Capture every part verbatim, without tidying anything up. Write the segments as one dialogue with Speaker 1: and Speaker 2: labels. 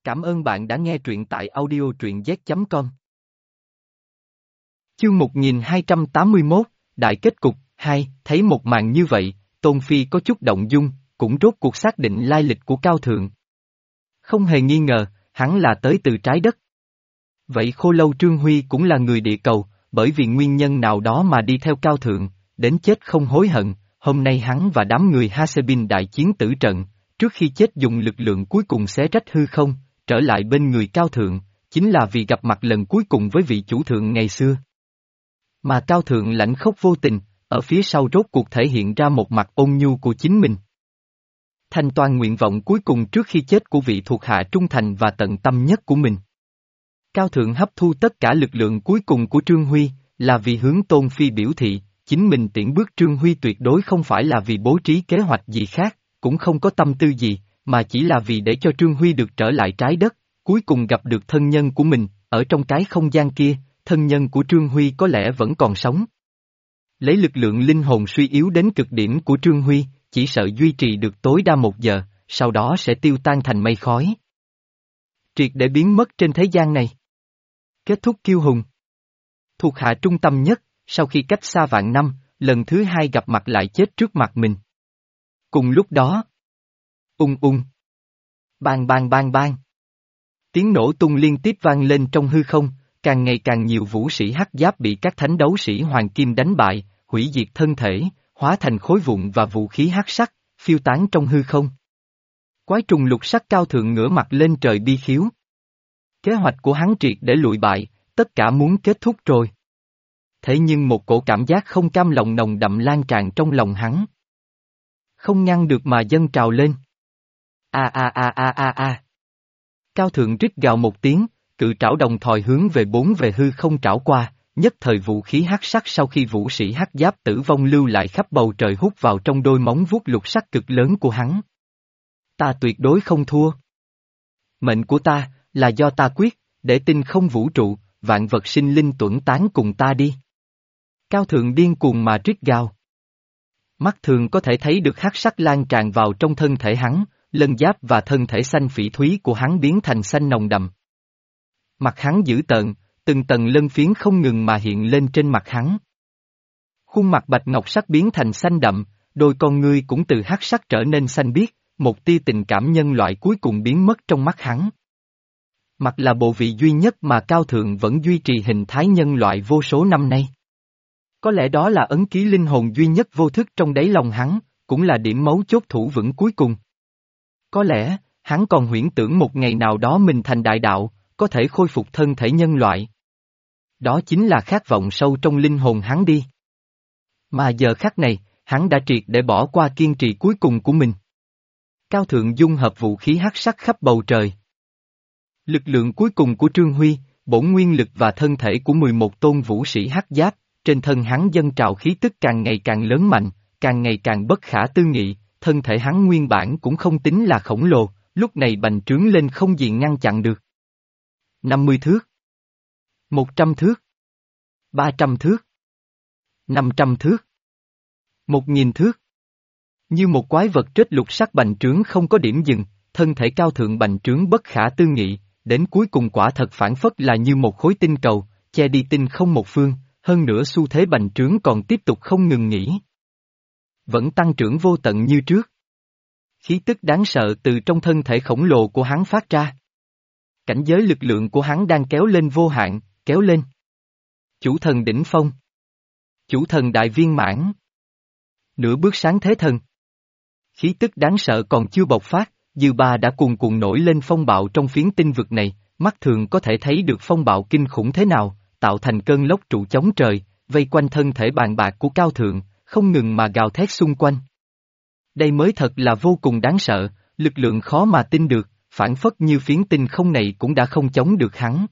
Speaker 1: Cảm ơn bạn đã nghe truyện tại audio truyện z chấm com. Chương một nghìn hai trăm tám mươi mốt, Đại kết cục, hai, thấy một màn như vậy, Tôn Phi có chút động dung, cũng rốt cuộc xác định lai lịch của Cao Thượng. Không hề nghi ngờ, hắn là tới từ trái đất. Vậy Khô Lâu Trương Huy cũng là người địa cầu, bởi vì nguyên nhân nào đó mà đi theo Cao Thượng, đến chết không hối hận, hôm nay hắn và đám người Hasebin đại chiến tử trận, trước khi chết dùng lực lượng cuối cùng xé rách hư không, trở lại bên người Cao Thượng, chính là vì gặp mặt lần cuối cùng với vị chủ thượng ngày xưa. Mà Cao Thượng lãnh khốc vô tình, ở phía sau rốt cuộc thể hiện ra một mặt ôn nhu của chính mình. Thành toàn nguyện vọng cuối cùng trước khi chết của vị thuộc hạ trung thành và tận tâm nhất của mình. Cao Thượng hấp thu tất cả lực lượng cuối cùng của Trương Huy, là vì hướng Tôn Phi biểu thị, chính mình tiễn bước Trương Huy tuyệt đối không phải là vì bố trí kế hoạch gì khác, cũng không có tâm tư gì, mà chỉ là vì để cho Trương Huy được trở lại trái đất, cuối cùng gặp được thân nhân của mình, ở trong cái không gian kia, thân nhân của Trương Huy có lẽ vẫn còn sống. Lấy lực lượng linh hồn suy yếu đến cực điểm của Trương Huy, chỉ sợ duy trì được tối đa một giờ, sau đó sẽ tiêu tan thành mây khói. Triệt để biến mất trên thế gian này. Kết thúc kiêu hùng. Thuộc hạ trung tâm nhất, sau khi cách xa vạn năm, lần thứ hai gặp mặt lại chết trước mặt mình. Cùng lúc đó, ung ung, bang bang bang bang. Tiếng nổ tung liên tiếp vang lên trong hư không, càng ngày càng nhiều vũ sĩ hắc giáp bị các thánh đấu sĩ hoàng kim đánh bại, hủy diệt thân thể, hóa thành khối vụn và vũ khí hắc sắc, phiêu tán trong hư không. Quái trùng lục sắc Cao Thượng ngửa mặt lên trời bi khiếu. Kế hoạch của hắn triệt để lụi bại, tất cả muốn kết thúc rồi. Thế nhưng một cổ cảm giác không cam lòng nồng đậm lan tràn trong lòng hắn. Không ngăn được mà dâng trào lên. A a a a a a. Cao Thượng rít gào một tiếng, cự trảo đồng thòi hướng về bốn về hư không trảo qua, nhất thời vũ khí hắc sắc sau khi vũ sĩ hắc giáp tử vong lưu lại khắp bầu trời hút vào trong đôi móng vuốt lục sắc cực lớn của hắn. Ta tuyệt đối không thua. Mệnh của ta, là do ta quyết, để tinh không vũ trụ, vạn vật sinh linh tuẫn tán cùng ta đi. Cao Thượng điên cuồng mà rít gào. Mắt thường có thể thấy được hắc sắc lan tràn vào trong thân thể hắn, lân giáp và thân thể xanh phỉ thúy của hắn biến thành xanh nồng đậm. Mặt hắn dữ tợn, từng tầng lân phiến không ngừng mà hiện lên trên mặt hắn. Khuôn mặt bạch ngọc sắc biến thành xanh đậm, đôi con ngươi cũng từ hắc sắc trở nên xanh biếc, một tia tình cảm nhân loại cuối cùng biến mất trong mắt hắn. Mặt là bộ vị duy nhất mà Cao Thượng vẫn duy trì hình thái nhân loại vô số năm nay. Có lẽ đó là ấn ký linh hồn duy nhất vô thức trong đáy lòng hắn, cũng là điểm mấu chốt thủ vững cuối cùng. Có lẽ, hắn còn huyễn tưởng một ngày nào đó mình thành đại đạo, có thể khôi phục thân thể nhân loại. Đó chính là khát vọng sâu trong linh hồn hắn đi. Mà giờ khắc này, hắn đã triệt để bỏ qua kiên trì cuối cùng của mình. Cao Thượng dung hợp vũ khí hắc sắc khắp bầu trời. Lực lượng cuối cùng của Trương Huy, bổn nguyên lực và thân thể của mười một tôn vũ sĩ hắc giáp, trên thân hắn dâng trào khí tức càng ngày càng lớn mạnh, càng ngày càng bất khả tư nghị, thân thể hắn nguyên bản cũng không tính là khổng lồ, lúc này bành trướng lên không gì ngăn chặn được. năm mươi thước, một trăm thước, ba trăm thước, năm trăm thước, một nghìn thước. Như một quái vật trết lục sắc bành trướng không có điểm dừng, thân thể Cao Thượng bành trướng bất khả tư nghị, đến cuối cùng quả thật phản phất là như một khối tinh cầu, che đi tinh không một phương, hơn nữa xu thế bành trướng còn tiếp tục không ngừng nghỉ. Vẫn tăng trưởng vô tận như trước. Khí tức đáng sợ từ trong thân thể khổng lồ của hắn phát ra. Cảnh giới lực lượng của hắn đang kéo lên vô hạn, kéo lên. Chủ thần đỉnh phong. Chủ thần đại viên mãn. Nửa bước sáng thế thần. Khí tức đáng sợ còn chưa bộc phát, dư ba đã cuồn cuộn nổi lên phong bạo trong phiến tinh vực này, mắt thường có thể thấy được phong bạo kinh khủng thế nào, tạo thành cơn lốc trụ chống trời, vây quanh thân thể bàn bạc của Cao Thượng, không ngừng mà gào thét xung quanh. Đây mới thật là vô cùng đáng sợ, lực lượng khó mà tin được, phản phất như phiến tinh không này cũng đã không chống được hắn.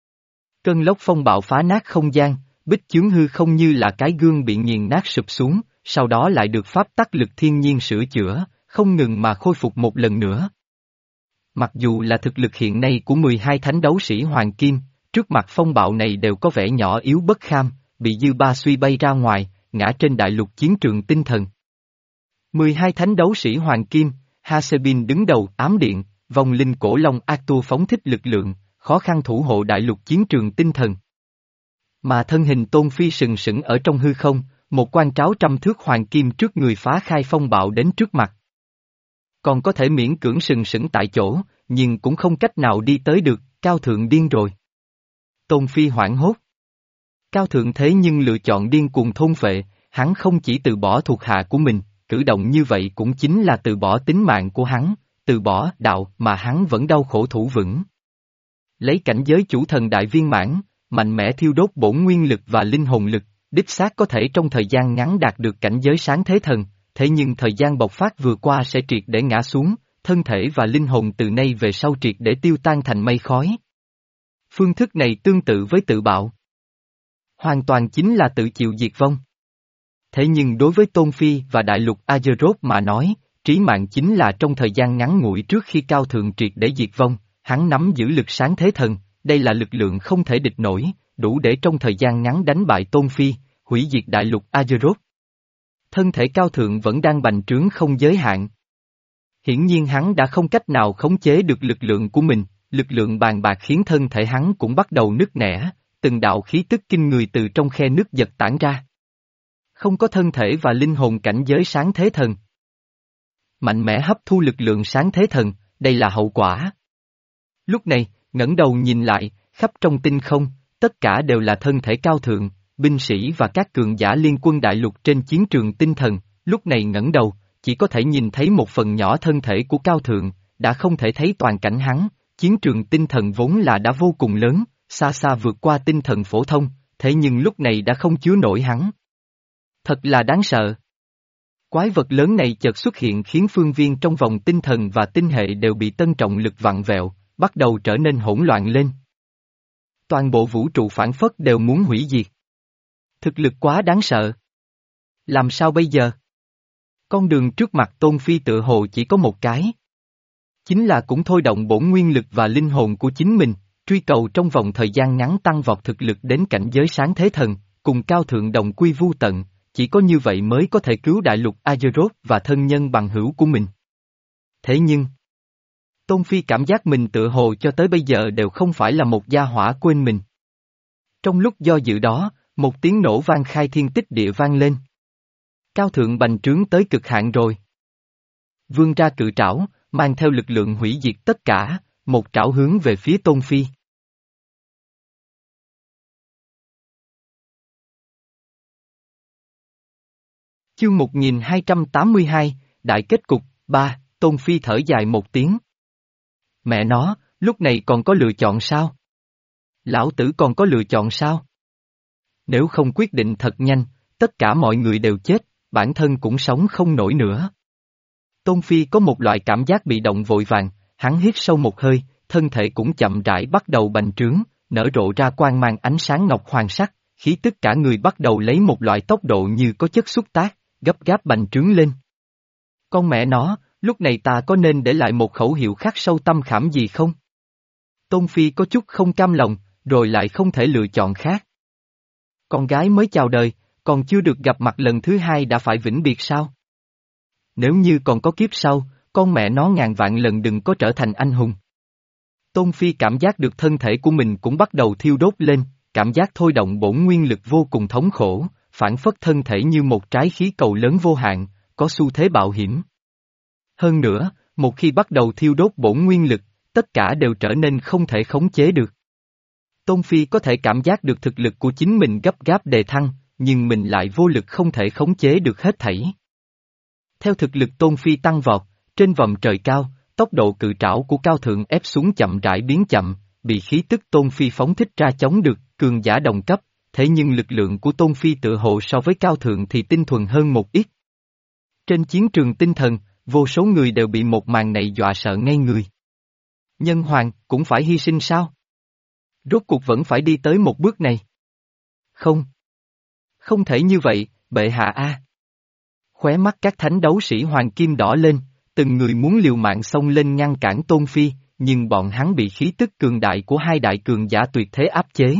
Speaker 1: Cơn lốc phong bạo phá nát không gian, bích chướng hư không như là cái gương bị nghiền nát sụp xuống, sau đó lại được pháp tắc lực thiên nhiên sửa chữa, không ngừng mà khôi phục một lần nữa. Mặc dù là thực lực hiện nay của mười hai thánh đấu sĩ Hoàng Kim, trước mặt phong bạo này đều có vẻ nhỏ yếu bất kham, bị dư ba suy bay ra ngoài, ngã trên đại lục chiến trường tinh thần. mười hai thánh đấu sĩ Hoàng Kim, Hasebin đứng đầu ám điện, vong linh cổ long Arthur phóng thích lực lượng, khó khăn thủ hộ đại lục chiến trường tinh thần. Mà thân hình Tôn Phi sừng sững ở trong hư không, một quan tráo trăm thước hoàng kim trước người phá khai phong bạo đến trước mặt. Còn có thể miễn cưỡng sừng sững tại chỗ, nhưng cũng không cách nào đi tới được, Cao Thượng điên rồi. Tôn Phi hoảng hốt. Cao Thượng thế nhưng lựa chọn điên cuồng thôn phệ, hắn không chỉ từ bỏ thuộc hạ của mình, cử động như vậy cũng chính là từ bỏ tính mạng của hắn, từ bỏ đạo mà hắn vẫn đau khổ thủ vững. Lấy cảnh giới chủ thần đại viên mãn, mạnh mẽ thiêu đốt bổn nguyên lực và linh hồn lực, đích xác có thể trong thời gian ngắn đạt được cảnh giới sáng thế thần, thế nhưng thời gian bộc phát vừa qua sẽ triệt để ngã xuống, thân thể và linh hồn từ nay về sau triệt để tiêu tan thành mây khói. Phương thức này tương tự với tự bạo. Hoàn toàn chính là tự chịu diệt vong. Thế nhưng đối với Tôn Phi và đại lục Azeroth mà nói, trí mạng chính là trong thời gian ngắn ngủi trước khi Cao Thượng triệt để diệt vong, hắn nắm giữ lực sáng thế thần, đây là lực lượng không thể địch nổi, đủ để trong thời gian ngắn đánh bại Tôn Phi, hủy diệt đại lục Azeroth. Thân thể Cao Thượng vẫn đang bành trướng không giới hạn. Hiển nhiên hắn đã không cách nào khống chế được lực lượng của mình, lực lượng bàn bạc khiến thân thể hắn cũng bắt đầu nứt nẻ, từng đạo khí tức kinh người từ trong khe nứt giật tản ra. Không có thân thể và linh hồn cảnh giới sáng thế thần. Mạnh mẽ hấp thu lực lượng sáng thế thần, đây là hậu quả. Lúc này, ngẩng đầu nhìn lại, khắp trong tinh không, tất cả đều là thân thể Cao Thượng, binh sĩ và các cường giả liên quân đại lục trên chiến trường tinh thần, lúc này ngẩng đầu, chỉ có thể nhìn thấy một phần nhỏ thân thể của Cao Thượng, đã không thể thấy toàn cảnh hắn, chiến trường tinh thần vốn là đã vô cùng lớn, xa xa vượt qua tinh thần phổ thông, thế nhưng lúc này đã không chứa nổi hắn. Thật là đáng sợ. Quái vật lớn này chợt xuất hiện khiến phương viên trong vòng tinh thần và tinh hệ đều bị tân trọng lực vặn vẹo, bắt đầu trở nên hỗn loạn lên. Toàn bộ vũ trụ phản phất đều muốn hủy diệt. Thực lực quá đáng sợ. Làm sao bây giờ? Con đường trước mặt Tôn Phi tự hồ chỉ có một cái. Chính là cũng thôi động bổn nguyên lực và linh hồn của chính mình, truy cầu trong vòng thời gian ngắn tăng vọt thực lực đến cảnh giới sáng thế thần, cùng Cao Thượng đồng quy vu tận, chỉ có như vậy mới có thể cứu đại lục Azeroth và thân nhân bằng hữu của mình. Thế nhưng, Tôn Phi cảm giác mình tự hồ cho tới bây giờ đều không phải là một gia hỏa quên mình. Trong lúc do dự đó, một tiếng nổ vang khai thiên tích địa vang lên. Cao Thượng bành trướng tới cực hạn rồi. Vươn ra cự trảo, mang theo lực lượng hủy diệt tất cả, một trảo hướng về phía Tôn Phi. Chương một nghìn hai trăm tám mươi hai, Đại kết cục, ba, Tôn Phi thở dài một tiếng. Mẹ nó, lúc này còn có lựa chọn sao? Lão tử còn có lựa chọn sao? Nếu không quyết định thật nhanh, tất cả mọi người đều chết, bản thân cũng sống không nổi nữa. Tôn Phi có một loại cảm giác bị động vội vàng, hắn hít sâu một hơi, thân thể cũng chậm rãi bắt đầu bành trướng, nở rộ ra quang mang ánh sáng ngọc hoàng sắc, khí tức cả người bắt đầu lấy một loại tốc độ như có chất xúc tác, gấp gáp bành trướng lên. Con mẹ nó, lúc này ta có nên để lại một khẩu hiệu khắc sâu tâm khảm gì không? Tôn Phi có chút không cam lòng, rồi lại không thể lựa chọn khác. Con gái mới chào đời, còn chưa được gặp mặt lần thứ hai đã phải vĩnh biệt sao? Nếu như còn có kiếp sau, con mẹ nó ngàn vạn lần đừng có trở thành anh hùng. Tôn Phi cảm giác được thân thể của mình cũng bắt đầu thiêu đốt lên, cảm giác thôi động bổn nguyên lực vô cùng thống khổ, phản phất thân thể như một trái khí cầu lớn vô hạn, có xu thế bạo hiểm. Hơn nữa, một khi bắt đầu thiêu đốt bổn nguyên lực, tất cả đều trở nên không thể khống chế được. Tôn Phi có thể cảm giác được thực lực của chính mình gấp gáp đề thăng, nhưng mình lại vô lực không thể khống chế được hết thảy. Theo thực lực Tôn Phi tăng vọt, trên vòm trời cao, tốc độ cự trảo của Cao Thượng ép xuống chậm rãi biến chậm, bị khí tức Tôn Phi phóng thích ra chống được, cường giả đồng cấp, thế nhưng lực lượng của Tôn Phi tự hồ so với Cao Thượng thì tinh thuần hơn một ít. Trên chiến trường tinh thần, vô số người đều bị một màn này dọa sợ ngây người. Nhân hoàng, cũng phải hy sinh sao? Rốt cuộc vẫn phải đi tới một bước này. Không. Không thể như vậy, bệ hạ a. Khóe mắt các thánh đấu sĩ hoàng kim đỏ lên, từng người muốn liều mạng xông lên ngăn cản Tôn Phi, nhưng bọn hắn bị khí tức cường đại của hai đại cường giả tuyệt thế áp chế.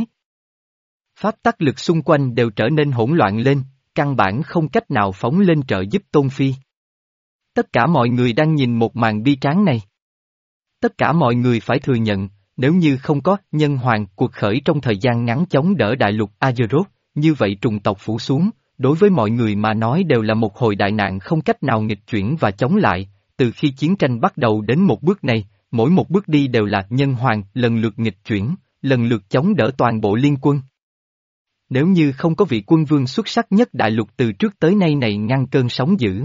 Speaker 1: Pháp tắc lực xung quanh đều trở nên hỗn loạn lên, căn bản không cách nào phóng lên trợ giúp Tôn Phi. Tất cả mọi người đang nhìn một màn bi tráng này. Tất cả mọi người phải thừa nhận, nếu như không có nhân hoàng cuộc khởi trong thời gian ngắn chống đỡ đại lục Azeroth, như vậy trùng tộc phủ xuống, đối với mọi người mà nói đều là một hồi đại nạn không cách nào nghịch chuyển và chống lại. Từ khi chiến tranh bắt đầu đến một bước này, mỗi một bước đi đều là nhân hoàng lần lượt nghịch chuyển, lần lượt chống đỡ toàn bộ liên quân. Nếu như không có vị quân vương xuất sắc nhất đại lục từ trước tới nay này ngăn cơn sóng dữ,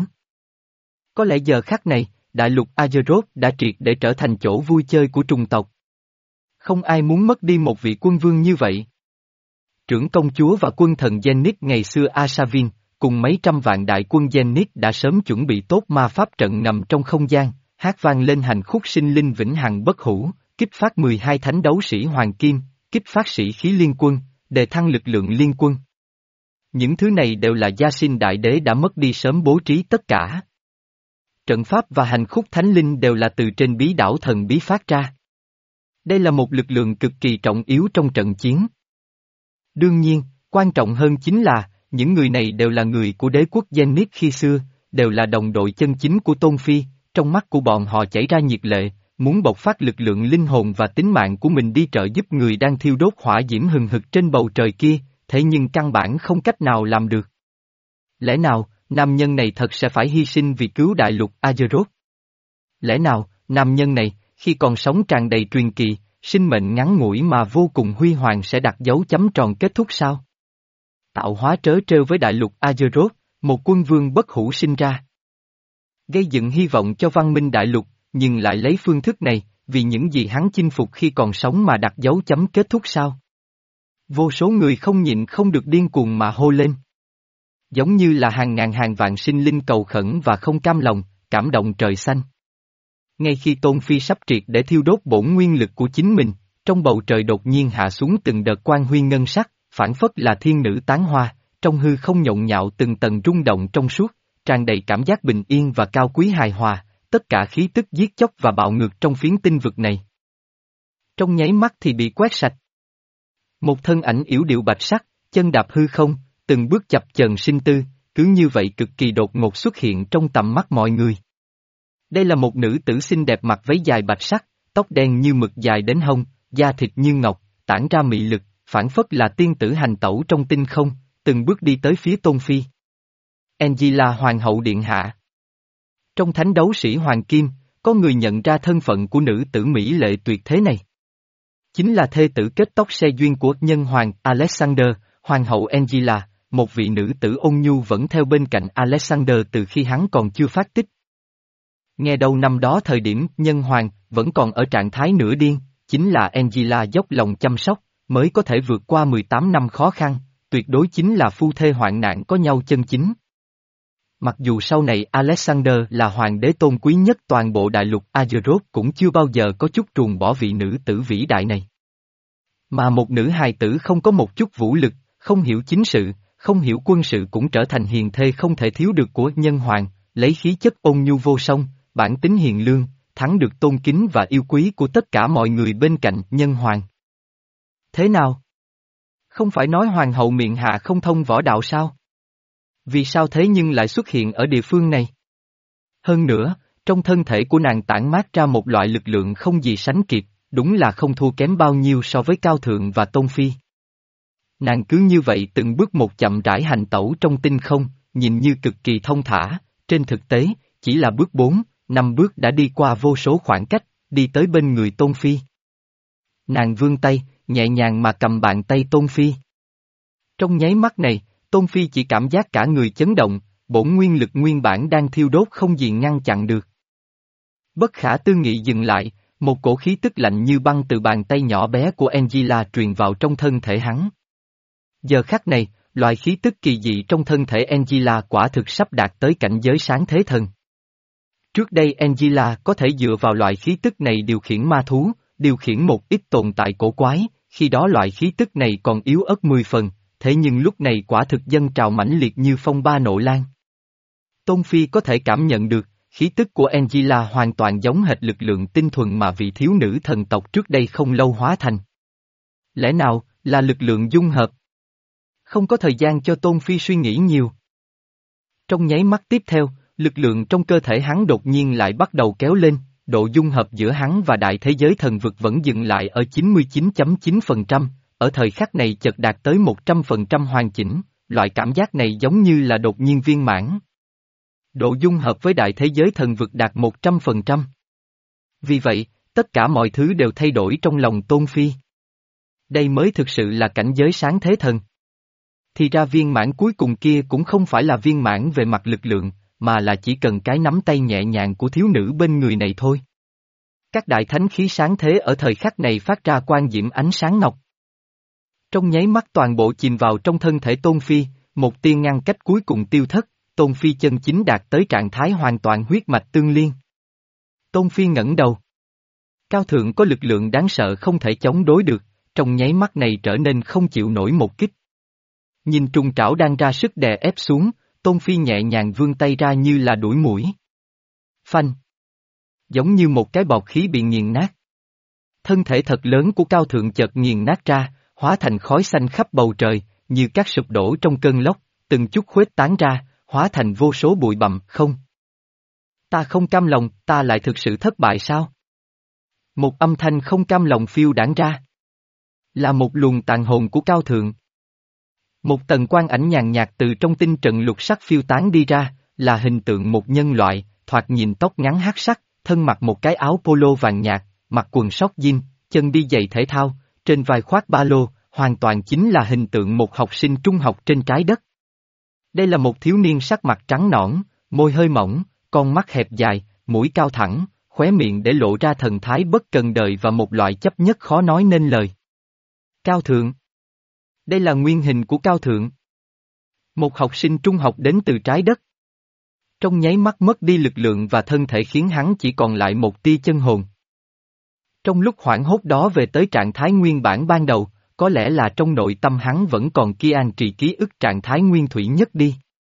Speaker 1: có lẽ giờ khắc này, đại lục Azeroth đã triệt để trở thành chỗ vui chơi của trùng tộc. Không ai muốn mất đi một vị quân vương như vậy. Trưởng công chúa và quân thần Zenith ngày xưa Asavin, cùng mấy trăm vạn đại quân Zenith đã sớm chuẩn bị tốt ma pháp trận nằm trong không gian, hát vang lên hành khúc sinh linh vĩnh hằng bất hủ, kích phát mười hai thánh đấu sĩ hoàng kim, kích phát sĩ khí liên quân, đề thăng lực lượng liên quân. Những thứ này đều là Gia Sinh Đại Đế đã mất đi sớm bố trí tất cả. Trận pháp và hành khúc thánh linh đều là từ trên bí đảo thần bí phát ra. Đây là một lực lượng cực kỳ trọng yếu trong trận chiến. Đương nhiên, quan trọng hơn chính là, những người này đều là người của đế quốc Zenith khi xưa, đều là đồng đội chân chính của Tôn Phi, trong mắt của bọn họ chảy ra nhiệt lệ, muốn bộc phát lực lượng linh hồn và tính mạng của mình đi trợ giúp người đang thiêu đốt hỏa diễm hừng hực trên bầu trời kia, thế nhưng căn bản không cách nào làm được. Lẽ nào, nam nhân này thật sẽ phải hy sinh vì cứu đại lục Azeroth? Lẽ nào, nam nhân này, khi còn sống tràn đầy truyền kỳ, sinh mệnh ngắn ngủi mà vô cùng huy hoàng sẽ đặt dấu chấm tròn kết thúc sao? Tạo hóa trớ trêu với đại lục Azeroth, một quân vương bất hủ sinh ra. Gây dựng hy vọng cho văn minh đại lục, nhưng lại lấy phương thức này, vì những gì hắn chinh phục khi còn sống mà đặt dấu chấm kết thúc sao? Vô số người không nhịn không được điên cuồng mà hô lên. Giống như là hàng ngàn hàng vạn sinh linh cầu khẩn và không cam lòng, cảm động trời xanh. Ngay khi Tôn Phi sắp triệt để thiêu đốt bổn nguyên lực của chính mình, trong bầu trời đột nhiên hạ xuống từng đợt quang huy ngân sắc, phản phất là thiên nữ tán hoa, trong hư không nhộn nhạo từng tầng rung động trong suốt, tràn đầy cảm giác bình yên và cao quý hài hòa, tất cả khí tức giết chóc và bạo ngược trong phiến tinh vực này. Trong nháy mắt thì bị quét sạch. Một thân ảnh yểu điệu bạch sắc, chân đạp hư không, từng bước chập chờn sinh tư, cứ như vậy cực kỳ đột ngột xuất hiện trong tầm mắt mọi người. Đây là một nữ tử xinh đẹp mặc váy dài bạch sắc, tóc đen như mực dài đến hông, da thịt như ngọc, tản ra mị lực, phảng phất là tiên tử hành tẩu trong tinh không, từng bước đi tới phía Tôn Phi. Angela Hoàng hậu điện hạ. Trong thánh đấu sĩ Hoàng Kim, có người nhận ra thân phận của nữ tử mỹ lệ tuyệt thế này. Chính là thê tử kết tóc xe duyên của nhân hoàng Alexander, Hoàng hậu Angela, một vị nữ tử ôn nhu vẫn theo bên cạnh Alexander từ khi hắn còn chưa phát tích. Nghe đâu năm đó thời điểm nhân hoàng vẫn còn ở trạng thái nửa điên, chính là Angela dốc lòng chăm sóc, mới có thể vượt qua mười tám năm khó khăn, tuyệt đối chính là phu thê hoạn nạn có nhau chân chính. Mặc dù sau này Alexander là hoàng đế tôn quý nhất toàn bộ đại lục Azeroth cũng chưa bao giờ có chút truồng bỏ vị nữ tử vĩ đại này. Mà một nữ hài tử không có một chút vũ lực, không hiểu chính sự, không hiểu quân sự cũng trở thành hiền thê không thể thiếu được của nhân hoàng, lấy khí chất ôn nhu vô song, bản tính hiền lương, thắng được tôn kính và yêu quý của tất cả mọi người bên cạnh nhân hoàng. Thế nào? Không phải nói hoàng hậu miệng hạ không thông võ đạo sao? Vì sao thế nhưng lại xuất hiện ở địa phương này? Hơn nữa, trong thân thể của nàng tản mát ra một loại lực lượng không gì sánh kịp, đúng là không thua kém bao nhiêu so với Cao Thượng và Tôn Phi. Nàng cứ như vậy từng bước một chậm rãi hành tẩu trong tinh không, nhìn như cực kỳ thông thả, trên thực tế, chỉ là bước bốn, năm bước đã đi qua vô số khoảng cách, đi tới bên người Tôn Phi. Nàng vươn tay, nhẹ nhàng mà cầm bàn tay Tôn Phi. Trong nháy mắt này, Tôn Phi chỉ cảm giác cả người chấn động, bổn nguyên lực nguyên bản đang thiêu đốt không gì ngăn chặn được. Bất khả tư nghị dừng lại, một cổ khí tức lạnh như băng từ bàn tay nhỏ bé của Angela truyền vào trong thân thể hắn. Giờ khắc này, loại khí tức kỳ dị trong thân thể Angela quả thực sắp đạt tới cảnh giới sáng thế thần. Trước đây Angela có thể dựa vào loại khí tức này điều khiển ma thú, điều khiển một ít tồn tại cổ quái, khi đó loại khí tức này còn yếu ớt mười phần, thế nhưng lúc này quả thực dâng trào mãnh liệt như phong ba nộ lan. Tôn Phi có thể cảm nhận được, khí tức của Angela hoàn toàn giống hệt lực lượng tinh thuần mà vị thiếu nữ thần tộc trước đây không lâu hóa thành. Lẽ nào, là lực lượng dung hợp? Không có thời gian cho Tôn Phi suy nghĩ nhiều. Trong nháy mắt tiếp theo, lực lượng trong cơ thể hắn đột nhiên lại bắt đầu kéo lên, độ dung hợp giữa hắn và đại thế giới thần vực vẫn dừng lại ở chín mươi chín phẩy chín phần trăm, ở thời khắc này chợt đạt tới một trăm phần trăm hoàn chỉnh, loại cảm giác này giống như là đột nhiên viên mãn. Độ dung hợp với đại thế giới thần vực đạt một trăm phần trăm. Vì vậy, tất cả mọi thứ đều thay đổi trong lòng Tôn Phi. Đây mới thực sự là cảnh giới sáng thế thần. Thì ra viên mãn cuối cùng kia cũng không phải là viên mãn về mặt lực lượng, mà là chỉ cần cái nắm tay nhẹ nhàng của thiếu nữ bên người này thôi. Các đại thánh khí sáng thế ở thời khắc này phát ra quang diễm ánh sáng ngọc. Trong nháy mắt toàn bộ chìm vào trong thân thể Tôn Phi, một tia ngăn cách cuối cùng tiêu thất, Tôn Phi chân chính đạt tới trạng thái hoàn toàn huyết mạch tương liên. Tôn Phi ngẩng đầu. Cao thượng có lực lượng đáng sợ không thể chống đối được, trong nháy mắt này trở nên không chịu nổi một kích. Nhìn trùng trảo đang ra sức đè ép xuống, Tôn Phi nhẹ nhàng vươn tay ra như là đuổi muỗi. Phanh. Giống như một cái bọt khí bị nghiền nát. Thân thể thật lớn của Cao thượng chợt nghiền nát ra, hóa thành khói xanh khắp bầu trời, như các sụp đổ trong cơn lốc, từng chút khuếch tán ra, hóa thành vô số bụi bặm. Không. Ta không cam lòng, ta lại thực sự thất bại sao? Một âm thanh không cam lòng phiêu đãng ra. Là một luồng tàn hồn của Cao thượng. Một tầng quang ảnh nhàn nhạt từ trong tinh trận lục sắc phiêu tán đi ra, là hình tượng một nhân loại, thoạt nhìn tóc ngắn hắc sắc, thân mặc một cái áo polo vàng nhạt, mặc quần sóc jean, chân đi giày thể thao, trên vai khoác ba lô, hoàn toàn chính là hình tượng một học sinh trung học trên trái đất. Đây là một thiếu niên sắc mặt trắng nõn, môi hơi mỏng, con mắt hẹp dài, mũi cao thẳng, khóe miệng để lộ ra thần thái bất cần đời và một loại chấp nhất khó nói nên lời. Cao thượng. Đây là nguyên hình của Cao thượng. Một học sinh trung học đến từ trái đất. Trong nháy mắt mất đi lực lượng và thân thể khiến hắn chỉ còn lại một tia chân hồn. Trong lúc hoảng hốt đó về tới trạng thái nguyên bản ban đầu, có lẽ là trong nội tâm hắn vẫn còn kia an trì ký ức trạng thái nguyên thủy nhất đi.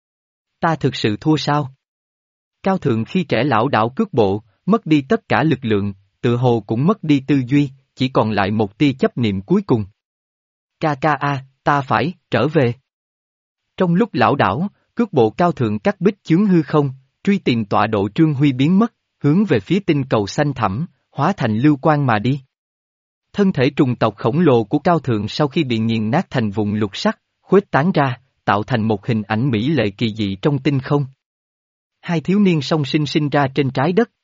Speaker 1: Ta thực sự thua sao? Cao thượng khi trẻ lão đảo cước bộ, mất đi tất cả lực lượng, tự hồ cũng mất đi tư duy, chỉ còn lại một tia chấp niệm cuối cùng. Ca ca a, ta phải, trở về. Trong lúc lão đảo, cước bộ Cao thượng cắt bích chướng hư không, truy tìm tọa độ Trương Huy biến mất, hướng về phía tinh cầu xanh thẳm, hóa thành lưu quang mà đi. Thân thể trùng tộc khổng lồ của Cao thượng sau khi bị nghiền nát thành vùng lục sắc, khuếch tán ra, tạo thành một hình ảnh mỹ lệ kỳ dị trong tinh không. Hai thiếu niên song sinh sinh ra trên trái đất.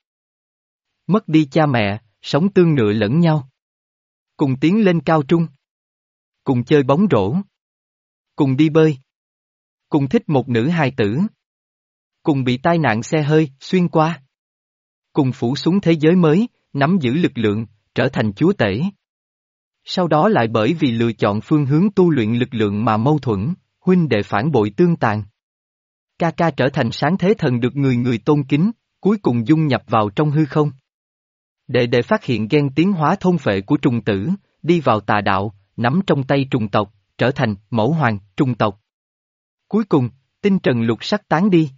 Speaker 1: Mất đi cha mẹ, sống tương nựa lẫn nhau. Cùng tiến lên cao trung. Cùng chơi bóng rổ. Cùng đi bơi. Cùng thích một nữ hài tử. Cùng bị tai nạn xe hơi, xuyên qua. Cùng phủ xuống thế giới mới, nắm giữ lực lượng, trở thành chúa tể. Sau đó lại bởi vì lựa chọn phương hướng tu luyện lực lượng mà mâu thuẫn, huynh đệ phản bội tương tàn. Ca ca trở thành sáng thế thần được người người tôn kính, cuối cùng dung nhập vào trong hư không. Đệ đệ phát hiện gen tiến hóa thôn phệ của trùng tử, đi vào tà đạo, nắm trong tay trùng tộc, trở thành mẫu hoàng trùng tộc. Cuối cùng, tinh trần lục sắc tán đi.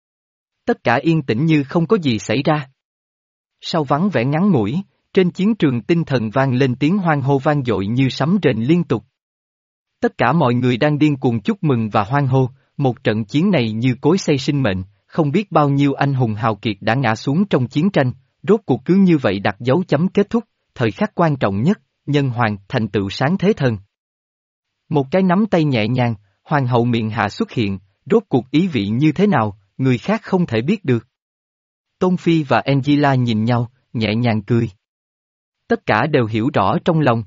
Speaker 1: Tất cả yên tĩnh như không có gì xảy ra. Sau vắng vẻ ngắn ngủi, trên chiến trường tinh thần vang lên tiếng hoan hô vang dội như sấm rền liên tục. Tất cả mọi người đang điên cuồng chúc mừng và hoan hô, một trận chiến này như cối xay sinh mệnh, không biết bao nhiêu anh hùng hào kiệt đã ngã xuống trong chiến tranh, rốt cuộc cứ như vậy đặt dấu chấm kết thúc, thời khắc quan trọng nhất, nhân hoàng thành tựu sáng thế thần. Một cái nắm tay nhẹ nhàng, hoàng hậu miệng hạ xuất hiện, rốt cuộc ý vị như thế nào, người khác không thể biết được. Tôn Phi và Angela nhìn nhau, nhẹ nhàng cười. Tất cả đều hiểu rõ trong lòng.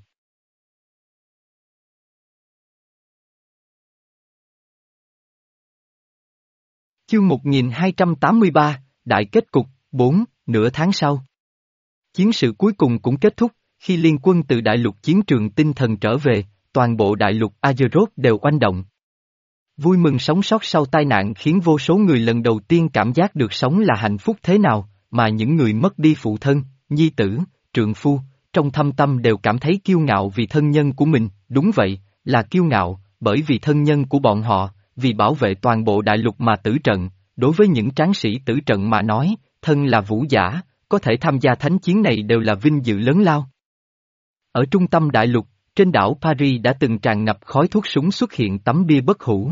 Speaker 1: Chương một nghìn hai trăm tám mươi ba, Đại kết cục, bốn, nửa tháng sau. Chiến sự cuối cùng cũng kết thúc, khi liên quân từ đại lục chiến trường tinh thần trở về, toàn bộ đại lục Azeroth đều oanh động. Vui mừng sống sót sau tai nạn khiến vô số người lần đầu tiên cảm giác được sống là hạnh phúc thế nào, mà những người mất đi phụ thân, nhi tử, trượng phu, trong thâm tâm đều cảm thấy kiêu ngạo vì thân nhân của mình, đúng vậy, là kiêu ngạo, bởi vì thân nhân của bọn họ, vì bảo vệ toàn bộ đại lục mà tử trận, đối với những tráng sĩ tử trận mà nói, thân là vũ giả, có thể tham gia thánh chiến này đều là vinh dự lớn lao. Ở trung tâm đại lục, trên đảo Paris đã từng tràn ngập khói thuốc súng xuất hiện tấm bia bất hủ.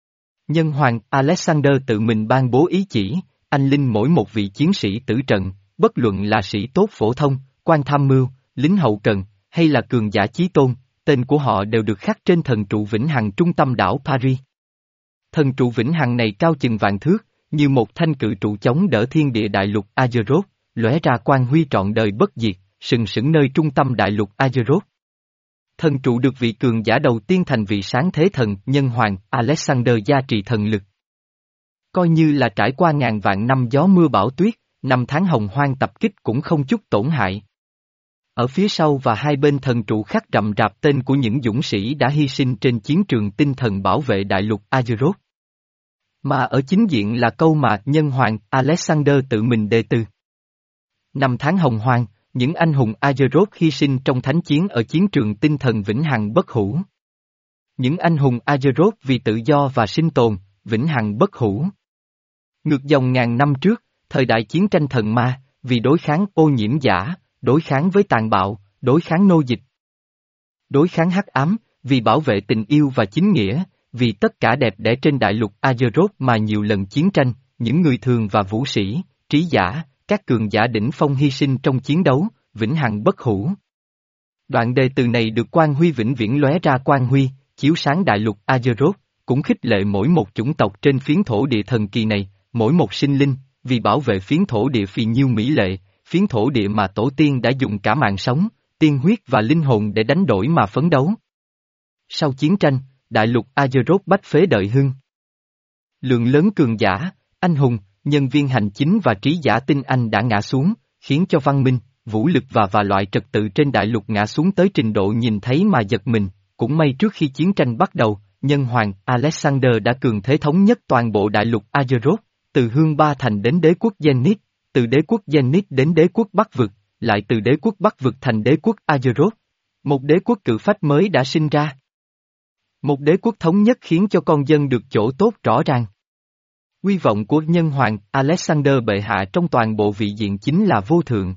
Speaker 1: Nhân hoàng Alexander tự mình ban bố ý chỉ, anh linh mỗi một vị chiến sĩ tử trận, bất luận là sĩ tốt phổ thông, quan tham mưu, lính hậu cần, hay là cường giả chí tôn, tên của họ đều được khắc trên thần trụ vĩnh hằng trung tâm đảo Paris. Thần trụ vĩnh hằng này cao chừng vạn thước, như một thanh cự trụ chống đỡ thiên địa đại lục Azeroth, lóe ra quang huy trọn đời bất diệt, sừng sững nơi trung tâm đại lục Azeroth. Thần trụ được vị cường giả đầu tiên thành vị sáng thế thần nhân hoàng Alexander gia trì thần lực. Coi như là trải qua ngàn vạn năm gió mưa bão tuyết, năm tháng hồng hoang tập kích cũng không chút tổn hại. Ở phía sau và hai bên thần trụ khắc rậm rạp tên của những dũng sĩ đã hy sinh trên chiến trường tinh thần bảo vệ đại lục Azeroth. Mà ở chính diện là câu mà nhân hoàng Alexander tự mình đề từ. Năm tháng hồng hoang, những anh hùng Azeroth hy sinh trong thánh chiến ở chiến trường tinh thần vĩnh hằng bất hủ. Những anh hùng Azeroth vì tự do và sinh tồn, vĩnh hằng bất hủ. Ngược dòng ngàn năm trước, thời đại chiến tranh thần ma, vì đối kháng ô nhiễm giả, đối kháng với tàn bạo, đối kháng nô dịch. Đối kháng hắc ám, vì bảo vệ tình yêu và chính nghĩa, vì tất cả đẹp đẽ trên đại lục Azeroth mà nhiều lần chiến tranh, những người thường và vũ sĩ, trí giả, các cường giả đỉnh phong hy sinh trong chiến đấu, vĩnh hằng bất hủ. Đoạn đề từ này được quang huy vĩnh viễn lóe ra quang huy, chiếu sáng đại lục Azeroth, cũng khích lệ mỗi một chủng tộc trên phiến thổ địa thần kỳ này, mỗi một sinh linh, vì bảo vệ phiến thổ địa phì nhiêu mỹ lệ, phiến thổ địa mà tổ tiên đã dùng cả mạng sống, tiên huyết và linh hồn để đánh đổi mà phấn đấu. Sau chiến tranh, đại lục Azeroth bách phế đợi hưng. Lượng lớn cường giả, anh hùng, nhân viên hành chính và trí giả tinh anh đã ngã xuống, khiến cho văn minh, vũ lực và và loại trật tự trên đại lục ngã xuống tới trình độ nhìn thấy mà giật mình. Cũng may trước khi chiến tranh bắt đầu, nhân hoàng Alexander đã cường thế thống nhất toàn bộ đại lục Azeroth, từ Hương Ba Thành đến đế quốc Zenith, từ đế quốc Zenith đến đế quốc Bắc Vực, lại từ đế quốc Bắc Vực thành đế quốc Azeroth. Một đế quốc cự phách mới đã sinh ra. Một đế quốc thống nhất khiến cho con dân được chỗ tốt rõ ràng. Uy vọng của nhân hoàng Alexander bệ hạ trong toàn bộ vị diện chính là vô thượng.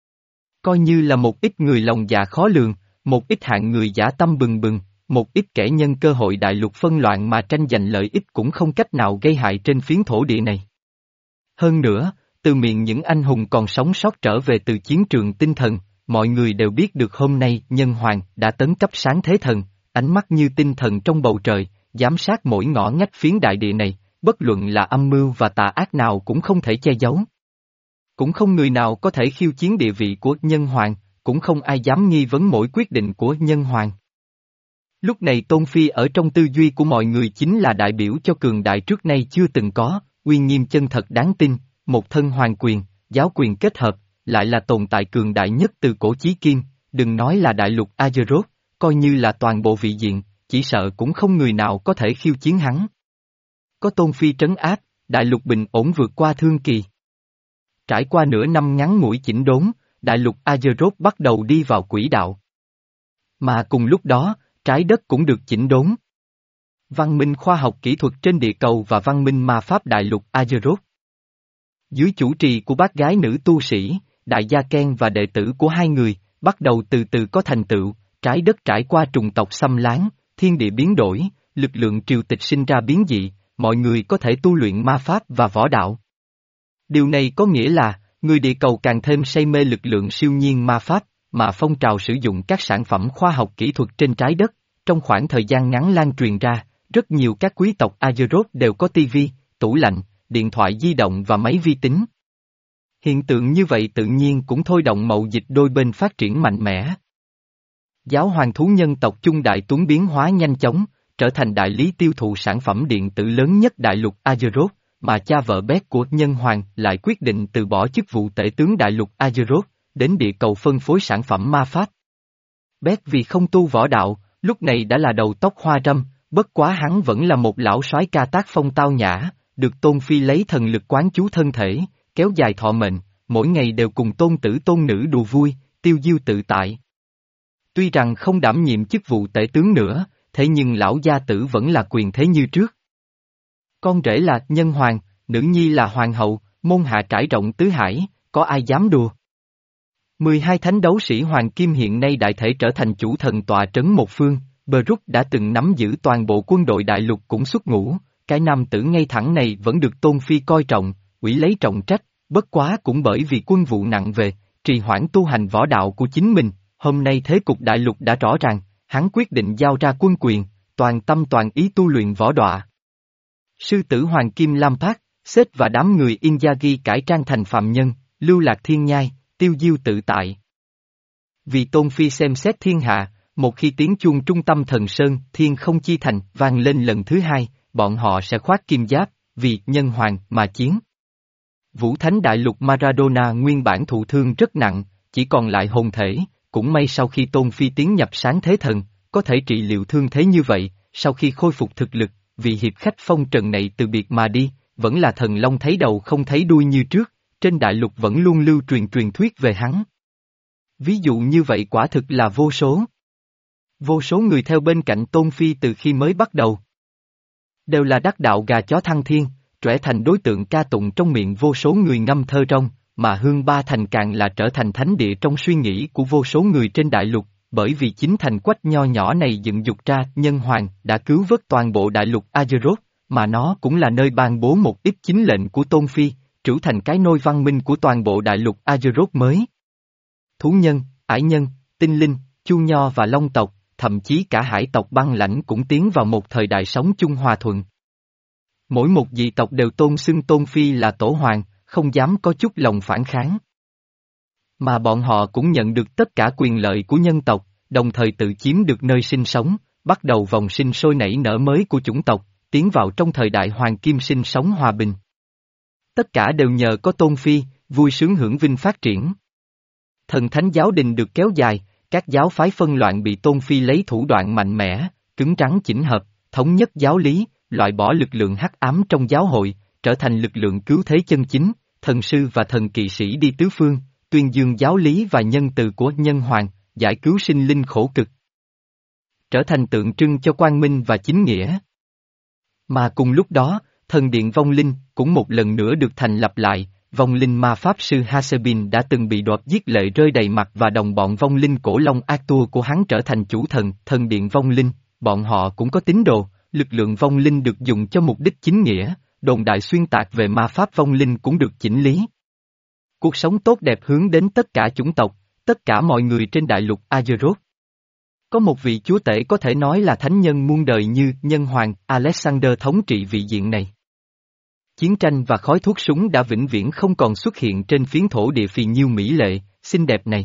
Speaker 1: Coi như là một ít người lòng dạ khó lường, một ít hạng người giả tâm bừng bừng, một ít kẻ nhân cơ hội đại lục phân loạn mà tranh giành lợi ích cũng không cách nào gây hại trên phiến thổ địa này. Hơn nữa, từ miệng những anh hùng còn sống sót trở về từ chiến trường tinh thần, mọi người đều biết được hôm nay nhân hoàng đã tấn cấp sáng thế thần, ánh mắt như tinh thần trong bầu trời, giám sát mỗi ngõ ngách phiến đại địa này, bất luận là âm mưu và tà ác nào cũng không thể che giấu. Cũng không người nào có thể khiêu chiến địa vị của nhân hoàng, cũng không ai dám nghi vấn mỗi quyết định của nhân hoàng. Lúc này Tôn Phi ở trong tư duy của mọi người chính là đại biểu cho cường đại trước nay chưa từng có, uy nghiêm chân thật đáng tin, một thân hoàng quyền, giáo quyền kết hợp, lại là tồn tại cường đại nhất từ cổ chí kim, đừng nói là đại lục Azeroth, coi như là toàn bộ vị diện, chỉ sợ cũng không người nào có thể khiêu chiến hắn. Có Tôn Phi trấn áp, đại lục bình ổn vượt qua thương kỳ. Trải qua nửa năm ngắn ngủi chỉnh đốn, đại lục Azeroth bắt đầu đi vào quỹ đạo. Mà cùng lúc đó, trái đất cũng được chỉnh đốn. Văn minh khoa học kỹ thuật trên địa cầu và văn minh ma pháp đại lục Azeroth. Dưới chủ trì của bác gái nữ tu sĩ, đại gia Ken và đệ tử của hai người, bắt đầu từ từ có thành tựu, trái đất trải qua trùng tộc xâm láng, thiên địa biến đổi, lực lượng triều tịch sinh ra biến dị, mọi người có thể tu luyện ma pháp và võ đạo. Điều này có nghĩa là, người địa cầu càng thêm say mê lực lượng siêu nhiên ma pháp, mà phong trào sử dụng các sản phẩm khoa học kỹ thuật trên trái đất, trong khoảng thời gian ngắn lan truyền ra, rất nhiều các quý tộc Azeroth đều có tivi, tủ lạnh, điện thoại di động và máy vi tính. Hiện tượng như vậy tự nhiên cũng thôi động mậu dịch đôi bên phát triển mạnh mẽ. Giáo hoàng thú nhân tộc Trung Đại Tuấn biến hóa nhanh chóng, trở thành đại lý tiêu thụ sản phẩm điện tử lớn nhất đại lục Azeroth, mà cha vợ Bét của nhân hoàng lại quyết định từ bỏ chức vụ tể tướng đại lục Azeroth, đến địa cầu phân phối sản phẩm ma pháp. Bét vì không tu võ đạo, lúc này đã là đầu tóc hoa râm, bất quá hắn vẫn là một lão soái ca tác phong tao nhã, được Tôn Phi lấy thần lực quán chú thân thể, kéo dài thọ mệnh, mỗi ngày đều cùng tôn tử tôn nữ đùa vui, tiêu diêu tự tại. Tuy rằng không đảm nhiệm chức vụ tể tướng nữa, thế nhưng lão gia tử vẫn là quyền thế như trước. Con rể là nhân hoàng, nữ nhi là hoàng hậu, môn hạ trải rộng tứ hải, có ai dám đùa. mười hai thánh đấu sĩ hoàng kim hiện nay đại thể trở thành chủ thần tọa trấn một phương, Brooke đã từng nắm giữ toàn bộ quân đội đại lục cũng xuất ngũ, cái nam tử ngay thẳng này vẫn được Tôn Phi coi trọng, ủy lấy trọng trách, bất quá cũng bởi vì quân vụ nặng về, trì hoãn tu hành võ đạo của chính mình, hôm nay thế cục đại lục đã rõ ràng, hắn quyết định giao ra quân quyền, toàn tâm toàn ý tu luyện võ đọa. Sư tử Hoàng Kim Lam Phát, Xết và đám người Inzaghi cải trang thành phạm nhân, lưu lạc thiên nhai, tiêu diêu tự tại. Vì Tôn Phi xem xét thiên hạ, một khi tiếng chuông trung tâm thần sơn, thiên không chi thành, vang lên lần thứ hai, bọn họ sẽ khoác kim giáp, vì nhân hoàng mà chiến. Vũ Thánh Đại Lục Maradona nguyên bản thụ thương rất nặng, chỉ còn lại hồn thể, cũng may sau khi Tôn Phi tiến nhập sáng thế thần, có thể trị liệu thương thế như vậy, sau khi khôi phục thực lực, vị hiệp khách phong trần này từ biệt mà đi, vẫn là thần long thấy đầu không thấy đuôi như trước, trên đại lục vẫn luôn lưu truyền truyền thuyết về hắn. Ví dụ như vậy quả thực là vô số. Vô số người theo bên cạnh Tôn Phi từ khi mới bắt đầu. Đều là đắc đạo gà chó thăng thiên, trở thành đối tượng ca tụng trong miệng vô số người ngâm thơ trong, mà Hương Ba Thành càng là trở thành thánh địa trong suy nghĩ của vô số người trên đại lục, bởi vì chính thành quách nho nhỏ này dựng dục ra nhân hoàng đã cứu vớt toàn bộ đại lục Azeroth, mà nó cũng là nơi ban bố một ít chính lệnh của Tôn Phi, trở thành cái nôi văn minh của toàn bộ đại lục Azeroth mới. Thú nhân, ải nhân, tinh linh, chu nho và long tộc, thậm chí cả hải tộc băng lãnh cũng tiến vào một thời đại sống chung hòa thuận. Mỗi một dị tộc đều tôn xưng Tôn Phi là tổ hoàng, không dám có chút lòng phản kháng. Mà bọn họ cũng nhận được tất cả quyền lợi của nhân tộc, đồng thời tự chiếm được nơi sinh sống, bắt đầu vòng sinh sôi nảy nở mới của chủng tộc, tiến vào trong thời đại hoàng kim sinh sống hòa bình. Tất cả đều nhờ có Tôn Phi, vui sướng hưởng vinh phát triển. Thần thánh giáo đình được kéo dài, các giáo phái phân loạn bị Tôn Phi lấy thủ đoạn mạnh mẽ, cứng rắn chỉnh hợp, thống nhất giáo lý, loại bỏ lực lượng hắc ám trong giáo hội, trở thành lực lượng cứu thế chân chính, thần sư và thần kỵ sĩ đi tứ phương, tuyên dương giáo lý và nhân từ của nhân hoàng, giải cứu sinh linh khổ cực. Trở thành tượng trưng cho quang minh và chính nghĩa. Mà cùng lúc đó, thần điện vong linh cũng một lần nữa được thành lập lại, vong linh ma pháp sư Hasebin đã từng bị đoạt giết lệ rơi đầy mặt và đồng bọn vong linh cổ long Arthur của hắn trở thành chủ thần, thần điện vong linh, bọn họ cũng có tín đồ, lực lượng vong linh được dùng cho mục đích chính nghĩa, đồn đại xuyên tạc về ma pháp vong linh cũng được chỉnh lý. Cuộc sống tốt đẹp hướng đến tất cả chủng tộc, tất cả mọi người trên đại lục Azeroth. Có một vị chúa tể có thể nói là thánh nhân muôn đời như nhân hoàng Alexander thống trị vị diện này. Chiến tranh và khói thuốc súng đã vĩnh viễn không còn xuất hiện trên phiến thổ địa phì nhiêu mỹ lệ, xinh đẹp này.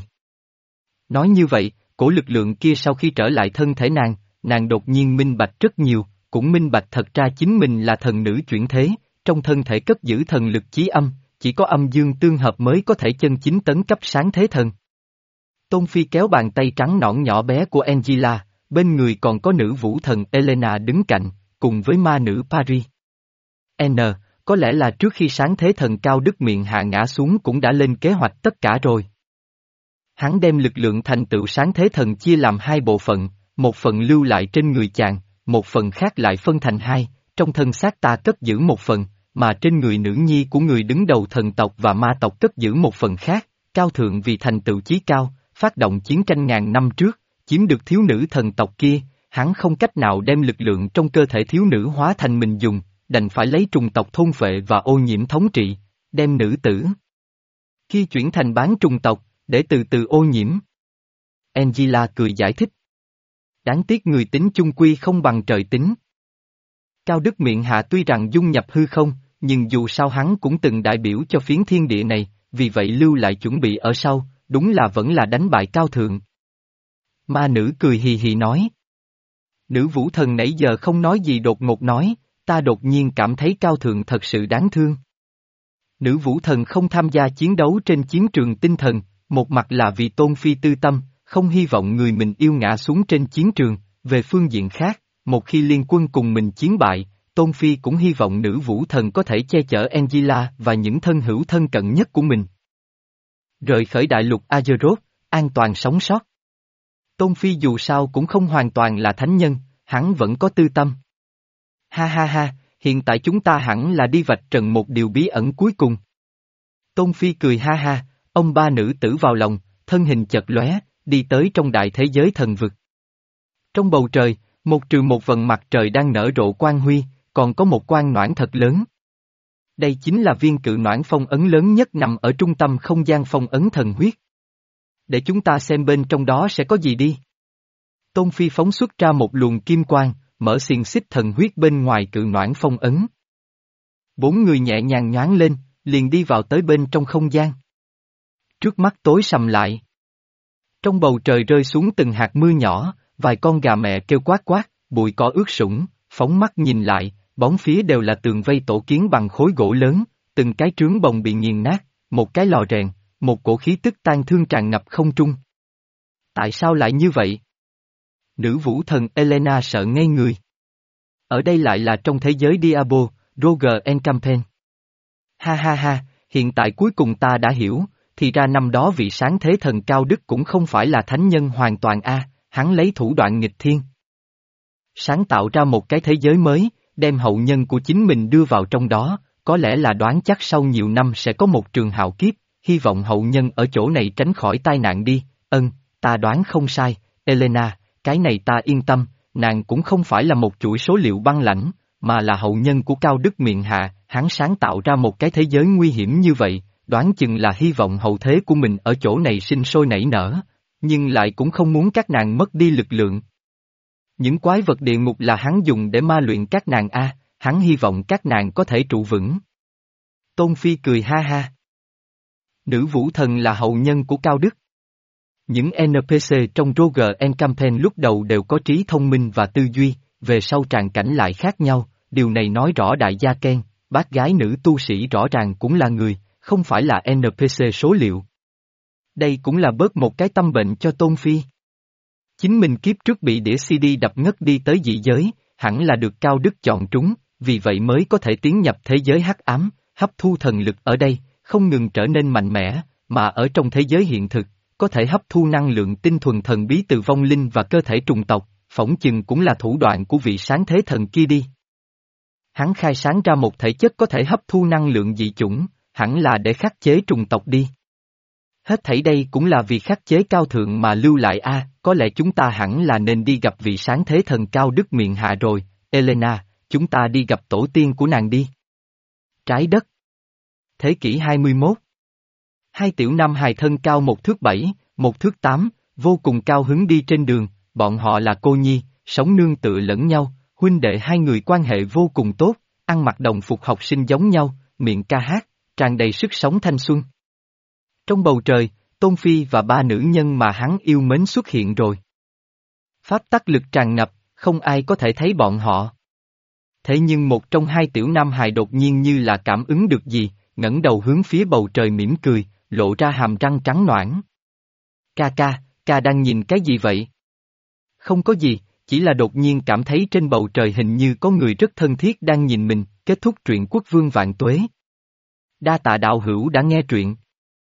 Speaker 1: Nói như vậy, cổ lực lượng kia sau khi trở lại thân thể nàng, nàng đột nhiên minh bạch rất nhiều, cũng minh bạch thật ra chính mình là thần nữ chuyển thế, trong thân thể cất giữ thần lực chí âm, chỉ có âm dương tương hợp mới có thể chân chính tấn cấp sáng thế thần. Tôn Phi kéo bàn tay trắng nõn nhỏ bé của Angela, bên người còn có nữ vũ thần Elena đứng cạnh, cùng với ma nữ Paris. N, có lẽ là trước khi sáng thế thần cao đức miệng hạ ngã xuống cũng đã lên kế hoạch tất cả rồi. Hắn đem lực lượng thành tựu sáng thế thần chia làm hai bộ phận, một phần lưu lại trên người chàng, một phần khác lại phân thành hai, trong thân xác ta cất giữ một phần, mà trên người nữ nhi của người đứng đầu thần tộc và ma tộc cất giữ một phần khác, cao thượng vì thành tựu chí cao, phát động chiến tranh ngàn năm trước, chiếm được thiếu nữ thần tộc kia, hắn không cách nào đem lực lượng trong cơ thể thiếu nữ hóa thành mình dùng, đành phải lấy trùng tộc thôn phệ và ô nhiễm thống trị, đem nữ tử khi chuyển thành bán trùng tộc, để từ từ ô nhiễm. Angela cười giải thích. Đáng tiếc người tính chung quy không bằng trời tính. Cao Đức Miệng Hạ tuy rằng dung nhập hư không, nhưng dù sao hắn cũng từng đại biểu cho phiến thiên địa này, vì vậy lưu lại chuẩn bị ở sau, đúng là vẫn là đánh bại cao thượng. Ma nữ cười hì hì nói. Nữ vũ thần nãy giờ không nói gì đột ngột nói, ta đột nhiên cảm thấy cao thượng thật sự đáng thương. Nữ vũ thần không tham gia chiến đấu trên chiến trường tinh thần, một mặt là vì Tôn Phi tư tâm, không hy vọng người mình yêu ngã xuống trên chiến trường, về phương diện khác, một khi liên quân cùng mình chiến bại, Tôn Phi cũng hy vọng nữ vũ thần có thể che chở Angela và những thân hữu thân cận nhất của mình. Rời khỏi đại lục Azeroth, an toàn sống sót. Tôn Phi dù sao cũng không hoàn toàn là thánh nhân, hắn vẫn có tư tâm. Ha ha ha, hiện tại chúng ta hẳn là đi vạch trần một điều bí ẩn cuối cùng. Tôn Phi cười ha ha, ông ba nữ tử vào lòng, thân hình chợt lóe, đi tới trong đại thế giới thần vực. Trong bầu trời, một trừ một vầng mặt trời đang nở rộ quang huy, còn có một quang noãn thật lớn. Đây chính là viên cự noãn phong ấn lớn nhất nằm ở trung tâm không gian phong ấn thần huyết. Để chúng ta xem bên trong đó sẽ có gì đi. Tôn Phi phóng xuất ra một luồng kim quang, mở xiềng xích thần huyết bên ngoài cự noãn phong ấn. Bốn người nhẹ nhàng nhoáng lên, liền đi vào tới bên trong không gian. Trước mắt tối sầm lại. Trong bầu trời rơi xuống từng hạt mưa nhỏ, vài con gà mẹ kêu quát quát, bụi cỏ ướt sũng, phóng mắt nhìn lại, bóng phía đều là tường vây tổ kiến bằng khối gỗ lớn, từng cái trướng bồng bị nghiền nát, một cái lò rèn, một cổ khí tức tan thương tràn ngập không trung. Tại sao lại như vậy? Nữ vũ thần Elena sợ ngây người. Ở đây lại là trong thế giới Diablo, Roger Encampbell. Ha ha ha, hiện tại cuối cùng ta đã hiểu, thì ra năm đó vị sáng thế thần cao đức cũng không phải là thánh nhân hoàn toàn a, hắn lấy thủ đoạn nghịch thiên. Sáng tạo ra một cái thế giới mới, đem hậu nhân của chính mình đưa vào trong đó, có lẽ là đoán chắc sau nhiều năm sẽ có một trường hạo kiếp, hy vọng hậu nhân ở chỗ này tránh khỏi tai nạn đi, ân, ta đoán không sai, Elena, cái này ta yên tâm, nàng cũng không phải là một chuỗi số liệu băng lãnh, mà là hậu nhân của Cao Đức Miện Hạ, hắn sáng tạo ra một cái thế giới nguy hiểm như vậy, đoán chừng là hy vọng hậu thế của mình ở chỗ này sinh sôi nảy nở, nhưng lại cũng không muốn các nàng mất đi lực lượng. Những quái vật địa ngục là hắn dùng để ma luyện các nàng a, hắn hy vọng các nàng có thể trụ vững. Tôn Phi cười ha ha. Nữ vũ thần là hậu nhân của Cao Đức. Những en pê xê trong Roger Encampbell lúc đầu đều có trí thông minh và tư duy, về sau tràng cảnh lại khác nhau, điều này nói rõ đại gia Ken, bác gái nữ tu sĩ rõ ràng cũng là người, không phải là en pê xê số liệu. Đây cũng là bớt một cái tâm bệnh cho Tôn Phi. Chính mình kiếp trước bị đĩa xê đê đập ngất đi tới dị giới, hẳn là được Cao Đức chọn trúng, vì vậy mới có thể tiến nhập thế giới hắc ám, hấp thu thần lực ở đây, không ngừng trở nên mạnh mẽ, mà ở trong thế giới hiện thực, có thể hấp thu năng lượng tinh thuần thần bí từ vong linh và cơ thể trùng tộc, phỏng chừng cũng là thủ đoạn của vị sáng thế thần kia đi. Hắn khai sáng ra một thể chất có thể hấp thu năng lượng dị chủng, hẳn là để khắc chế trùng tộc đi. Hết thảy đây cũng là vì khắc chế cao thượng mà lưu lại a, có lẽ chúng ta hẳn là nên đi gặp vị sáng thế thần Cao Đức Miện Hạ rồi, Elena, chúng ta đi gặp tổ tiên của nàng đi. Trái đất. Thế kỷ hai mươi mốt. Hai tiểu nam hài thân cao một thước bảy, một thước tám, vô cùng cao hứng đi trên đường, bọn họ là cô nhi, sống nương tựa lẫn nhau, huynh đệ hai người quan hệ vô cùng tốt, ăn mặc đồng phục học sinh giống nhau, miệng ca hát, tràn đầy sức sống thanh xuân. Trong bầu trời, Tôn Phi và ba nữ nhân mà hắn yêu mến xuất hiện rồi. Pháp tắc lực tràn ngập, không ai có thể thấy bọn họ. Thế nhưng một trong hai tiểu nam hài đột nhiên như là cảm ứng được gì, ngẩng đầu hướng phía bầu trời mỉm cười, lộ ra hàm răng trắng ноãn. Ca ca, ca đang nhìn cái gì vậy? Không có gì, chỉ là đột nhiên cảm thấy trên bầu trời hình như có người rất thân thiết đang nhìn mình, kết thúc truyện Quốc Vương Vạn Tuế. Đa tạ đạo hữu đã nghe truyện.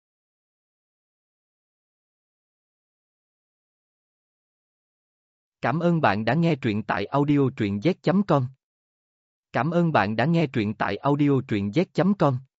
Speaker 1: Cảm ơn bạn đã nghe truyện tại audio truyện z chấm com. Cảm ơn bạn đã nghe truyện tại audio truyện z chấm com.